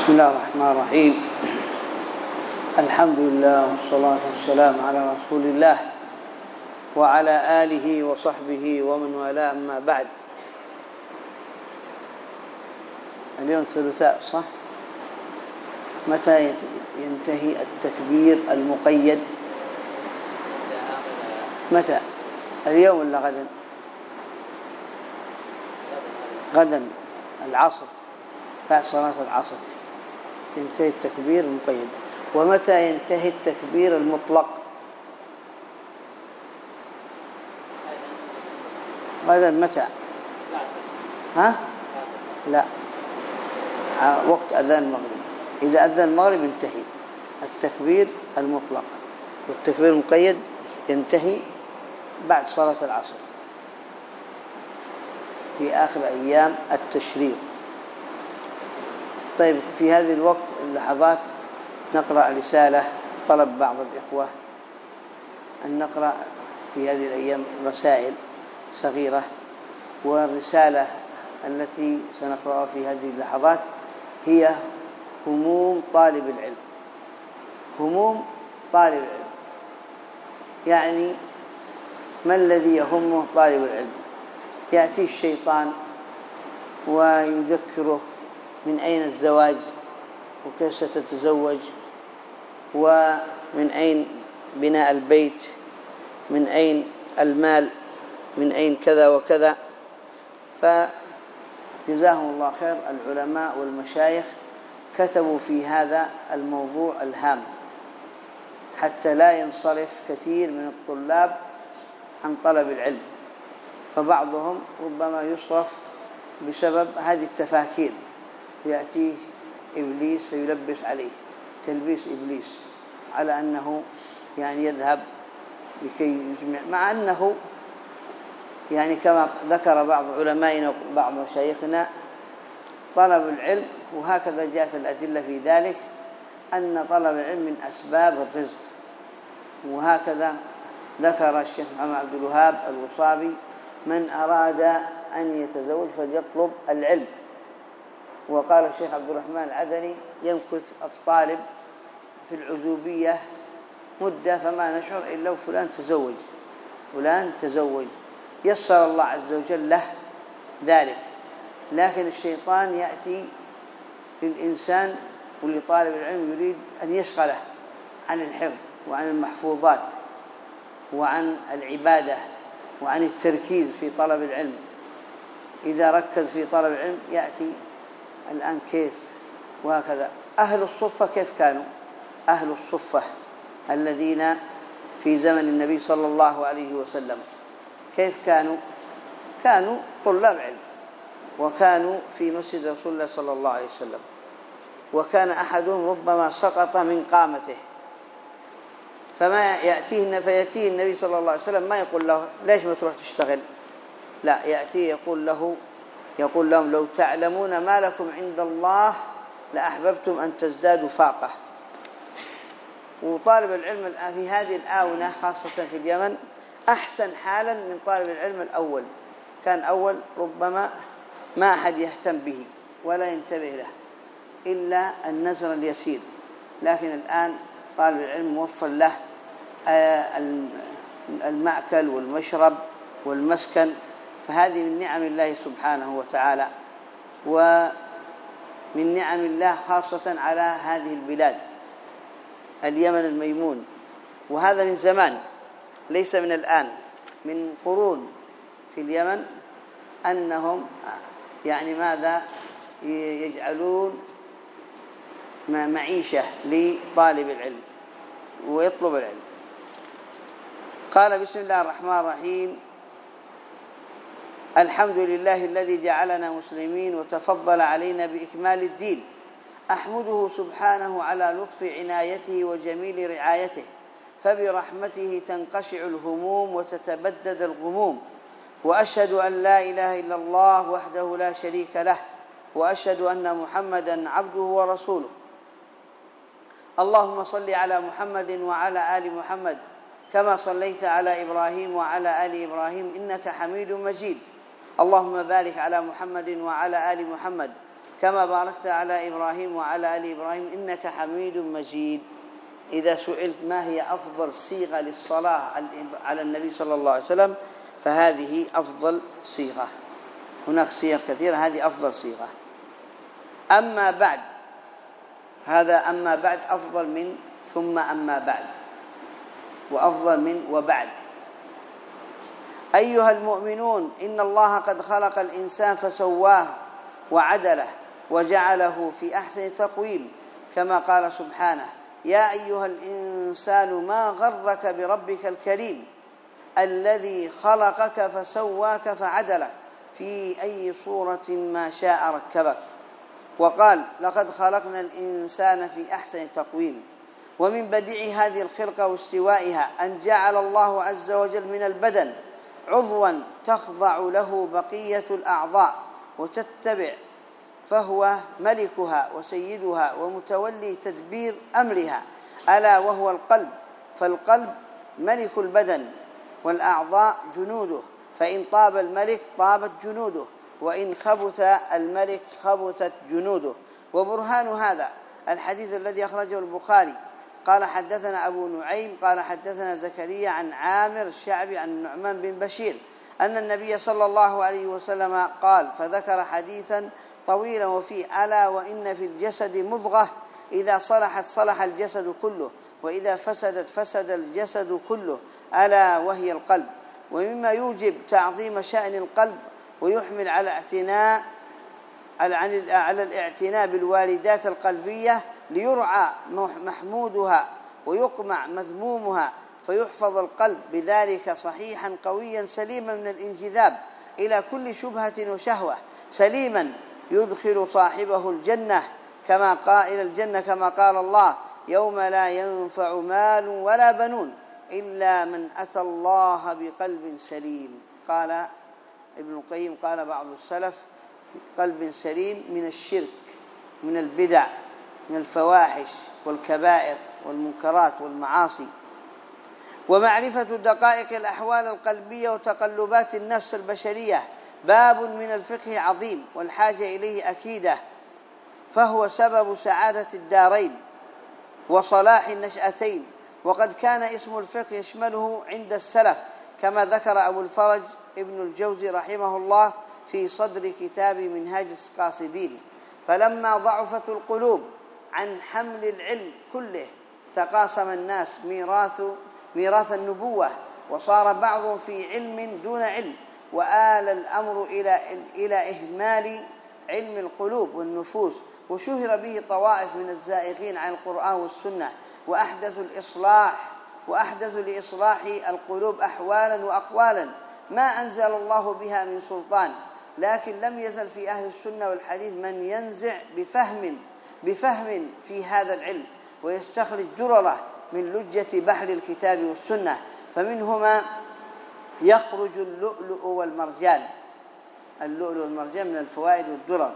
بسم الله الرحمن الرحيم. الحمد لله والصلاة والسلام على رسول الله وعلى آله وصحبه ومن والاه، أما بعد. اليوم الثلاثاء صح؟ متى ينتهي التكبير المقيد؟ متى؟ اليوم ولا غدا؟ غدا العصر، بعد صلاة العصر ينتهي التكبير المقيد. ومتى ينتهي التكبير المطلق؟ غدا متى؟ ها؟ لا، وقت أذان المغرب. إذا أذان المغرب ينتهي التكبير المطلق، والتكبير المقيد ينتهي بعد صلاة العصر في آخر أيام التشريق. طيب، في هذه الوقت اللحظات نقرأ رسالة. طلب بعض الإخوة أن نقرأ في هذه الأيام رسائل صغيرة، والرسالة التي سنقرأها في هذه اللحظات هي هموم طالب العلم. هموم طالب العلم يعني ما الذي يهمه طالب العلم؟ يأتي الشيطان ويذكره من أين الزواج، وكيف ستتزوج، ومن أين بناء البيت، من أين المال، من أين كذا وكذا. فجزاهم الله خير العلماء والمشايخ كتبوا في هذا الموضوع الهام حتى لا ينصرف كثير من الطلاب عن طلب العلم، فبعضهم ربما يصرف بسبب هذه التفاكير. يأتيه إبليس فيلبس عليه تلبيس إبليس على أنه يعني يذهب لكي يجمع، مع أنه يعني كما ذكر بعض علمائنا وبعض مشايخنا طلب العلم، وهكذا جاءت الأدلة في ذلك، أن طلب العلم من أسباب الرزق. وهكذا ذكر الشيخ محمد عبد الوهاب الوصابي: من أراد أن يتزوج فليطلب العلم. وقال الشيخ عبد الرحمن العدني: يمكث الطالب في العزوبية مدة فما نشعر إلا فلان تزوج، فلان تزوج، يسر الله عز وجل له ذلك. لكن الشيطان يأتي للإنسان ولطالب العلم يريد أن يشغله عن الحفظ وعن المحفوظات وعن العبادة وعن التركيز في طلب العلم. إذا ركز في طلب العلم يأتي الآن كيف وهكذا. أهل الصفة كيف كانوا؟ أهل الصفة الذين في زمن النبي صلى الله عليه وسلم كيف كانوا؟ كانوا طلاب علم، وكانوا في مسجد رسول الله صلى الله عليه وسلم، وكان أحدهم ربما سقط من قامته، فيأتيه النبي صلى الله عليه وسلم ما يقول له ليش ما تروح تشتغل، لا، يأتيه يقول لهم: لو تعلمون ما لكم عند الله لأحببتم أن تزدادوا فاقة. وطالب العلم في هذه الآونة خاصة في اليمن أحسن حالا من طالب العلم الأول. كان أول ربما ما أحد يهتم به ولا ينتبه له إلا النزر اليسير، لكن الآن طالب العلم موفر له المأكل والمشرب والمسكن، فهذه من نعم الله سبحانه وتعالى، ومن نعم الله خاصة على هذه البلاد اليمن الميمون. وهذا من زمان ليس من الآن، من قرون في اليمن، أنهم يعني ماذا يجعلون معيشة لطالب العلم ويطلب العلم. قال: بسم الله الرحمن الرحيم. الحمد لله الذي جعلنا مسلمين وتفضل علينا بإكمال الدين. أحمده سبحانه على لطف عنايته وجميل رعايته، فبرحمته تنقشع الهموم وتتبدد الغموم. وأشهد أن لا إله إلا الله وحده لا شريك له، وأشهد أن محمدا عبده ورسوله. اللهم صل على محمد وعلى آل محمد كما صليت على إبراهيم وعلى آل إبراهيم إنك حميد مجيد. اللهم بارك على محمد وعلى آل محمد كما باركت على إبراهيم وعلى آل إبراهيم إنك حميد مجيد. إذا سئلت ما هي أفضل صيغة للصلاة على النبي صلى الله عليه وسلم فهذه أفضل صيغة. هناك صيغ كثيرة، هذه أفضل صيغة. أما بعد، هذا أما بعد أفضل من ثم أما بعد، وأفضل من وبعد. أيها المؤمنون، إن الله قد خلق الإنسان فسواه وعدله وجعله في أحسن تقويم، كما قال سبحانه: يا أيها الإنسان ما غرك بربك الكريم الذي خلقك فسواك فعدلك في أي صورة ما شاء ركبك. وقال: لقد خلقنا الإنسان في أحسن تقويم. ومن بديع هذه الخلقة واستوائها أن جعل الله عز وجل من البدن عضوا تخضع له بقية الأعضاء وتتبع، فهو ملكها وسيدها ومتولي تدبير أمرها، ألا وهو القلب. فالقلب ملك البدن، والأعضاء جنوده، فإن طاب الملك طابت جنوده، وإن خبث الملك خبثت جنوده. وبرهان هذا الحديث الذي أخرجه البخاري قال: حدثنا أبو نعيم قال: حدثنا زكريا عن عامر الشعبي عن النعمان بن بشير أن النبي صلى الله عليه وسلم قال، فذكر حديثا طويلا وفيه: ألا وإن في الجسد مضغة إذا صلحت صلح الجسد كله، وإذا فسدت فسد الجسد كله، ألا وهي القلب. ومما يوجب تعظيم شأن القلب ويحمل على الاعتناء بالواردات القلبية ليرعى محمودها ويقمع مذمومها، فيحفظ القلب بذلك صحيحا قويا سليما من الانجذاب إلى كل شبهة وشهوة، سليما يدخل صاحبه الجنة كما قال الله: يوم لا ينفع مال ولا بنون إلا من أتى الله بقلب سليم. قال ابن القيم: قال بعض السلف: قلب سليم من الشرك، من البدع، من الفواحش والكبائر والمنكرات والمعاصي. ومعرفة دقائق الأحوال القلبية وتقلبات النفس البشرية باب من الفقه عظيم، والحاجة إليه أكيدة، فهو سبب سعادة الدارين وصلاح النشأتين. وقد كان اسم الفقه يشمله عند السلف، كما ذكر أبو الفرج ابن الجوزي رحمه الله في صدر كتاب منهاج القاصدين: فلما ضعفت القلوب عن حمل العلم كله تقاسم الناس ميراث النبوة، وصار بعضهم في علم دون علم، وآل الأمر إلى إهمال علم القلوب والنفوس، وشهر به طوائف من الزائغين عن القرآن والسنة، وأحدثوا لإصلاح القلوب أحوالا وأقوالا ما أنزل الله بها من سلطان. لكن لم يزل في أهل السنة والحديث من ينزع بفهم في هذا العلم ويستخرج درره من لجة بحر الكتاب والسنة، فمنهما يخرج اللؤلؤ والمرجان من الفوائد والدرر.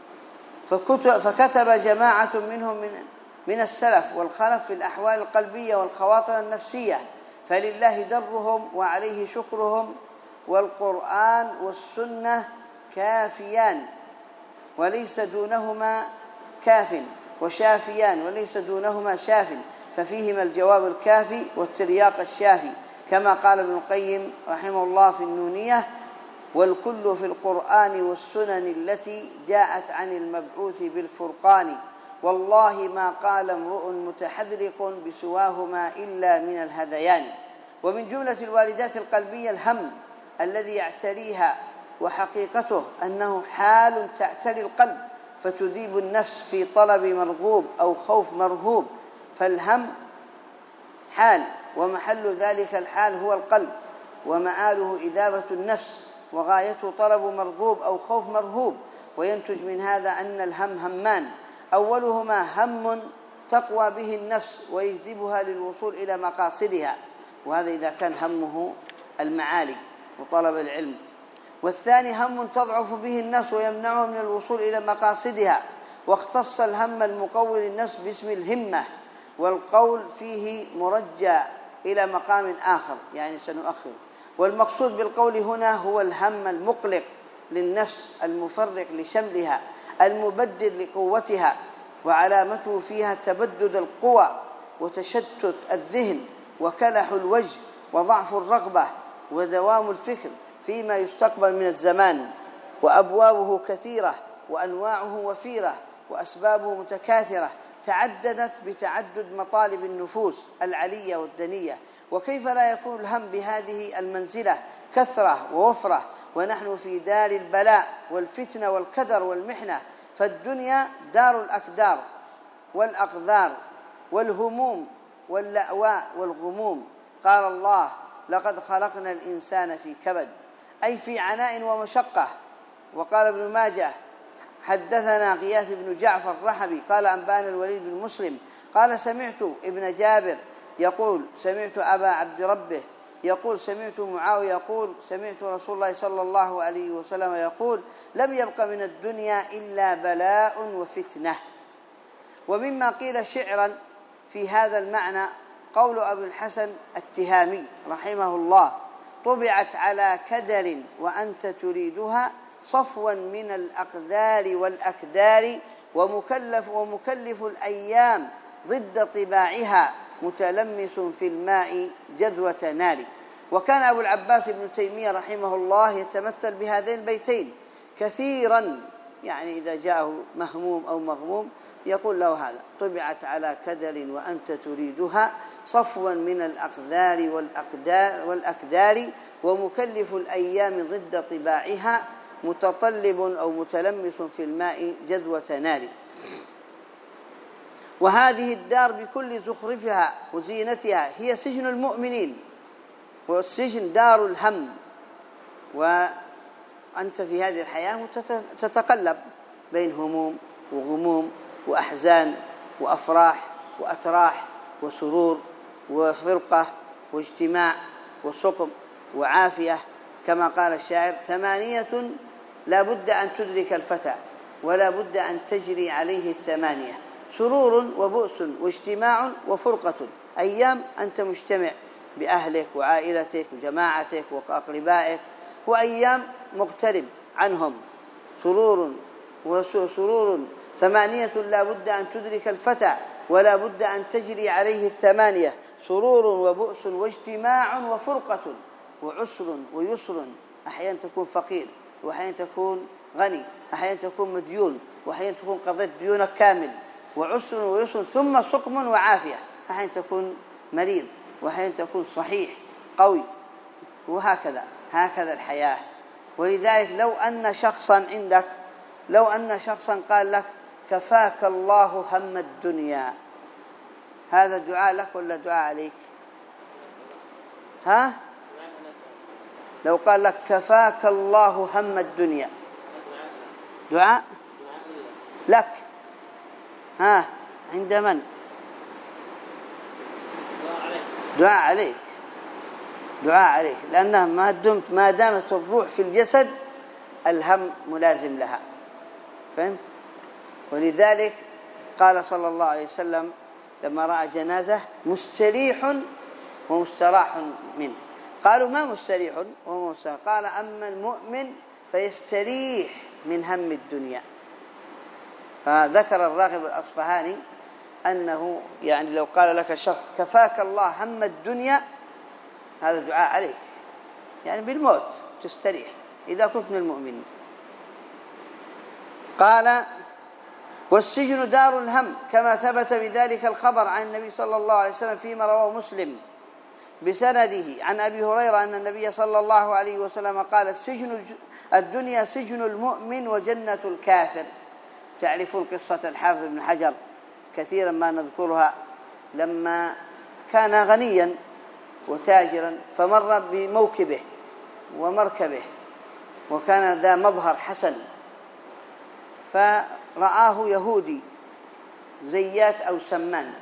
فكتب جماعة منهم من السلف والخلف في الأحوال القلبية والخواطر النفسية، فلله درهم وعليه شكرهم، والقرآن والسنة كافيان وليس دونهما كاف، وشافيان وليس دونهما شاف، ففيهما الجواب الكافي والترياق الشافي، كما قال ابن القيم رحمه الله في النونية: والكل في القرآن والسنن التي جاءت عن المبعوث بالفرقان، والله ما قال امرؤ متحذرق بسواهما إلا من الهذيان. ومن جملة الواردات القلبية الهم الذي يعتريها، وحقيقته أنه حال تعتري القلب فتذيب النفس في طلب مرغوب أو خوف مرهوب، فالهم حال، ومحل ذلك الحال هو القلب، ومآله إذابة النفس، وغايته طلب مرغوب أو خوف مرهوب. وينتج من هذا أن الهم همان: أولهما هم تقوى به النفس ويجذبها للوصول إلى مقاصدها، وهذا إذا كان همه المعالي وطلب العلم. والثاني هم تضعف به النفس ويمنعه من الوصول إلى مقاصدها، واختص الهم المقوي للنفس باسم الهمة، والقول فيه مرجى إلى مقام آخر، يعني سنؤخر. والمقصود بالقول هنا هو الهم المقلق للنفس المفرق لشملها المبدد لقوتها، وعلامته فيها تبدد القوى وتشتت الذهن وكلح الوجه وضعف الرغبة ودوام الفكر فيما يستقبل من الزمان، وأبوابه كثيرة وأنواعه وفيرة وأسبابه متكاثرة تعددت بتعدد مطالب النفوس العلية والدنية. وكيف لا يكون الهم بهذه المنزلة كثرة ووفرة ونحن في دار البلاء والفتنة والكدر والمحنة؟ فالدنيا دار الأكدار والأقدار والهموم واللأواء والغموم. قال الله: لقد خلقنا الإنسان في كبد، أي في عناء ومشقة. وقال ابن ماجه: حدثنا غياث بن جعفر الرحبي قال أنبانا الوليد بن مسلم قال سمعت ابن جابر يقول سمعت أبا عبد ربه يقول سمعت معاوية يقول سمعت رسول الله صلى الله عليه وسلم يقول: لم يبق من الدنيا إلا بلاء وفتنة. ومما قيل شعرا في هذا المعنى قول أبي الحسن التهامي رحمه الله: طبعت على كدر وأنت تريدها صفوا من الأقدار والأكدار، ومكلف الأيام ضد طباعها متلمس في الماء جذوة نار. وكان أبو العباس ابن تيمية رحمه الله يتمثل بهذين البيتين كثيرا، يعني إذا جاءه مهموم أو مغموم يقول له هذا: طبعت على كدر وأنت تريدها صفوا من الأقدار والأكدار، ومكلف الأيام ضد طباعها متطلب أو متلمس في الماء جذوة نار. وهذه الدار بكل زخرفها وزينتها هي سجن المؤمنين، والسجن دار الهم. وأنت في هذه الحياة تتقلب بين هموم وغموم وأحزان وأفراح وأتراح وسرور وفرقة واجتماع وسقم وعافية، كما قال الشاعر: 8 لا بد أن تدرك الفتى ولا بد أن تجري عليه 8: سرور وبؤس واجتماع وفرقة. أيام أنت مجتمع بأهلك وعائلتك وجماعتك وأقربائك، وأيام مغترب عنهم. سرور 8 لا بد أن تدرك الفتى ولا بد أن تجري عليه 8: سرور وبؤس واجتماع وفرقة، وعسر ويسر. أحيانا تكون فقير، وأحيانا تكون غني، أحيانا تكون مديون، وأحيانا تكون قضيت ديونك كامل. وعسر ويسر، ثم سقم وعافية، أحيانا تكون مريض، وأحيانا تكون صحيح قوي، وهكذا الحياة. ولذلك لو أن شخصا قال لك: كفاك الله هم الدنيا، هذا دعاء لك ولا دعاء عليك؟ لو قال لك: كفاك الله هم الدنيا، دعاء لك. عند من؟ دعاء عليك، لأنها ما دامت الروح في الجسد الهم ملازم لها. فهمت؟ ولذلك قال صلى الله عليه وسلم لما رأى جنازة: مستريح ومستراح منه. قالوا: ما مستريح وما مستراح؟ قال: أما المؤمن فيستريح من هم الدنيا. فذكر الراغب الأصفهاني أنه يعني لو قال لك شخص: كفاك الله هم الدنيا، هذا دعاء عليك، يعني بالموت تستريح إذا كنت من المؤمنين. قال: والسجن دار الهم، كما ثبت بذلك الخبر عن النبي صلى الله عليه وسلم فيما رواه مسلم بسنده عن أبي هريرة أن النبي صلى الله عليه وسلم قال: الدنيا سجن المؤمن وجنة الكافر. تعرفون قصة الحافظ بن حجر كثيرا ما نذكرها، لما كان غنيا وتاجرا فمر بموكبه ومركبه، وكان ذا مظهر حسن، فرآه يهودي زيات أو سمان،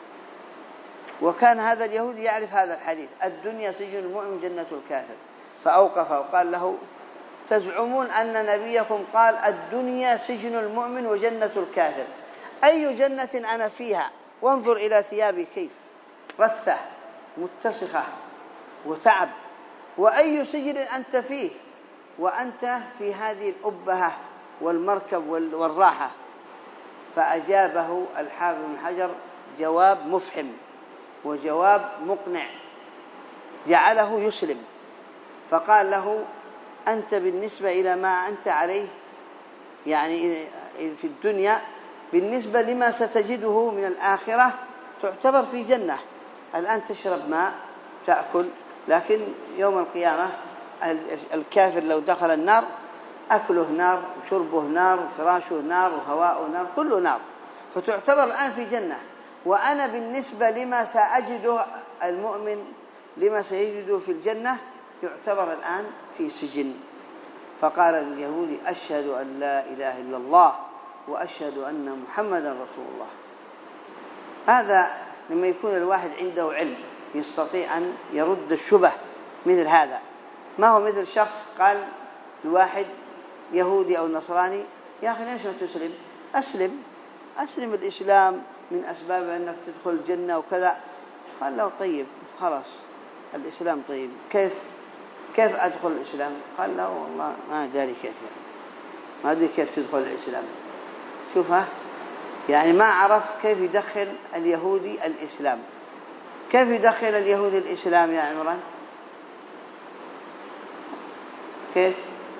وكان هذا اليهودي يعرف هذا الحديث: الدنيا سجن المؤمن جنة الكافر. فأوقفه وقال له: تزعمون أن نبيكم قال الدنيا سجن المؤمن وجنة الكافر، أي جنة أنا فيها؟ وانظر إلى ثيابي كيف رثة متسخة وتعب، وأي سجن أنت فيه وأنت في هذه الأبهة والمركب والراحة. فأجابه الحافظ بن حجر جواب مفحم وجواب مقنع جعله يسلم، فقال له: أنت بالنسبة إلى ما أنت عليه يعني في الدنيا بالنسبة لما ستجده من الآخرة تعتبر في جنة. الآن تشرب ماء تأكل، لكن يوم القيامة الكافر لو دخل النار أكله نار وشربه نار وفراشه نار وهواءه نار، كله نار، فتعتبر الآن في جنة. وأنا بالنسبة لما سأجده المؤمن لما سيجده في الجنة يعتبر الآن في سجن. فقال اليهودي: أشهد أن لا إله إلا الله وأشهد أن محمدا رسول الله. هذا لما يكون الواحد عنده علم يستطيع أن يرد الشبه مثل هذا. ما هو مثل شخص قال الواحد يهودي أو نصراني: يا أخي ليش ما تسلم؟ أسلم الإسلام من أسباب أنك تدخل الجنة وكذا. قال له: طيب خلاص الإسلام طيب، كيف أدخل الإسلام؟ قال له: والله ما أدري كيف، ما أدري كيف تدخل الإسلام. شوفها يعني ما عرف كيف يدخل اليهودي الإسلام. كيف يدخل اليهودي الإسلام يا عمران؟ كيف؟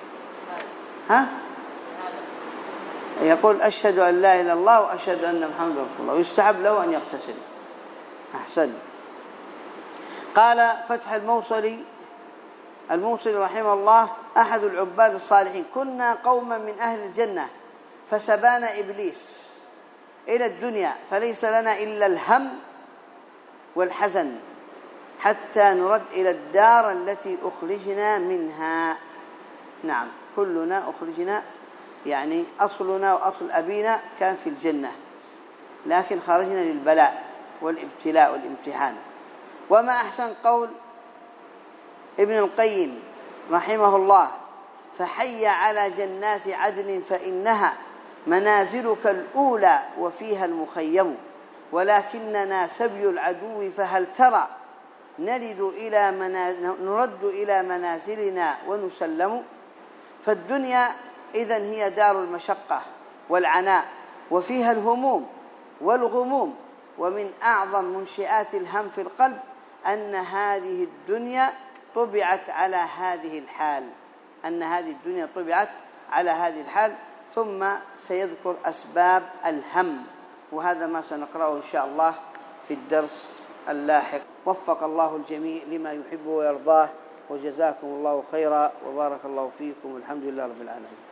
يقول: أشهد أن لا إله إلا الله وأشهد أن محمد رسول الله، ويستحب له أن يغتسل. أحسن. قال فتح الموصلي رحمه الله: أحد العباد الصالحين: كنا قوما من أهل الجنة فسبانا إبليس إلى الدنيا فليس لنا إلا الهم والحزن حتى نرد إلى الدار التي أخرجنا منها. نعم، كلنا أخرجنا، يعني أصلنا وأصل أبينا كان في الجنة، لكن خرجنا للبلاء والابتلاء والامتحان. وما أحسن قول ابن القيم رحمه الله: فحي على جنات عدن فإنها منازلك الأولى وفيها المخيم، ولكننا سبي العدو فهل ترى نرد إلى منازلنا ونسلم. فالدنيا إذن هي دار المشقة والعناء، وفيها الهموم والغموم. ومن أعظم منشئات الهم في القلب أن هذه الدنيا طبعت على هذه الحال، ثم سيذكر أسباب الهم، وهذا ما سنقرأه إن شاء الله في الدرس اللاحق. وفق الله الجميع لما يحب ويرضاه، وجزاكم الله خيرا وبارك الله فيكم، والحمد لله رب العالمين.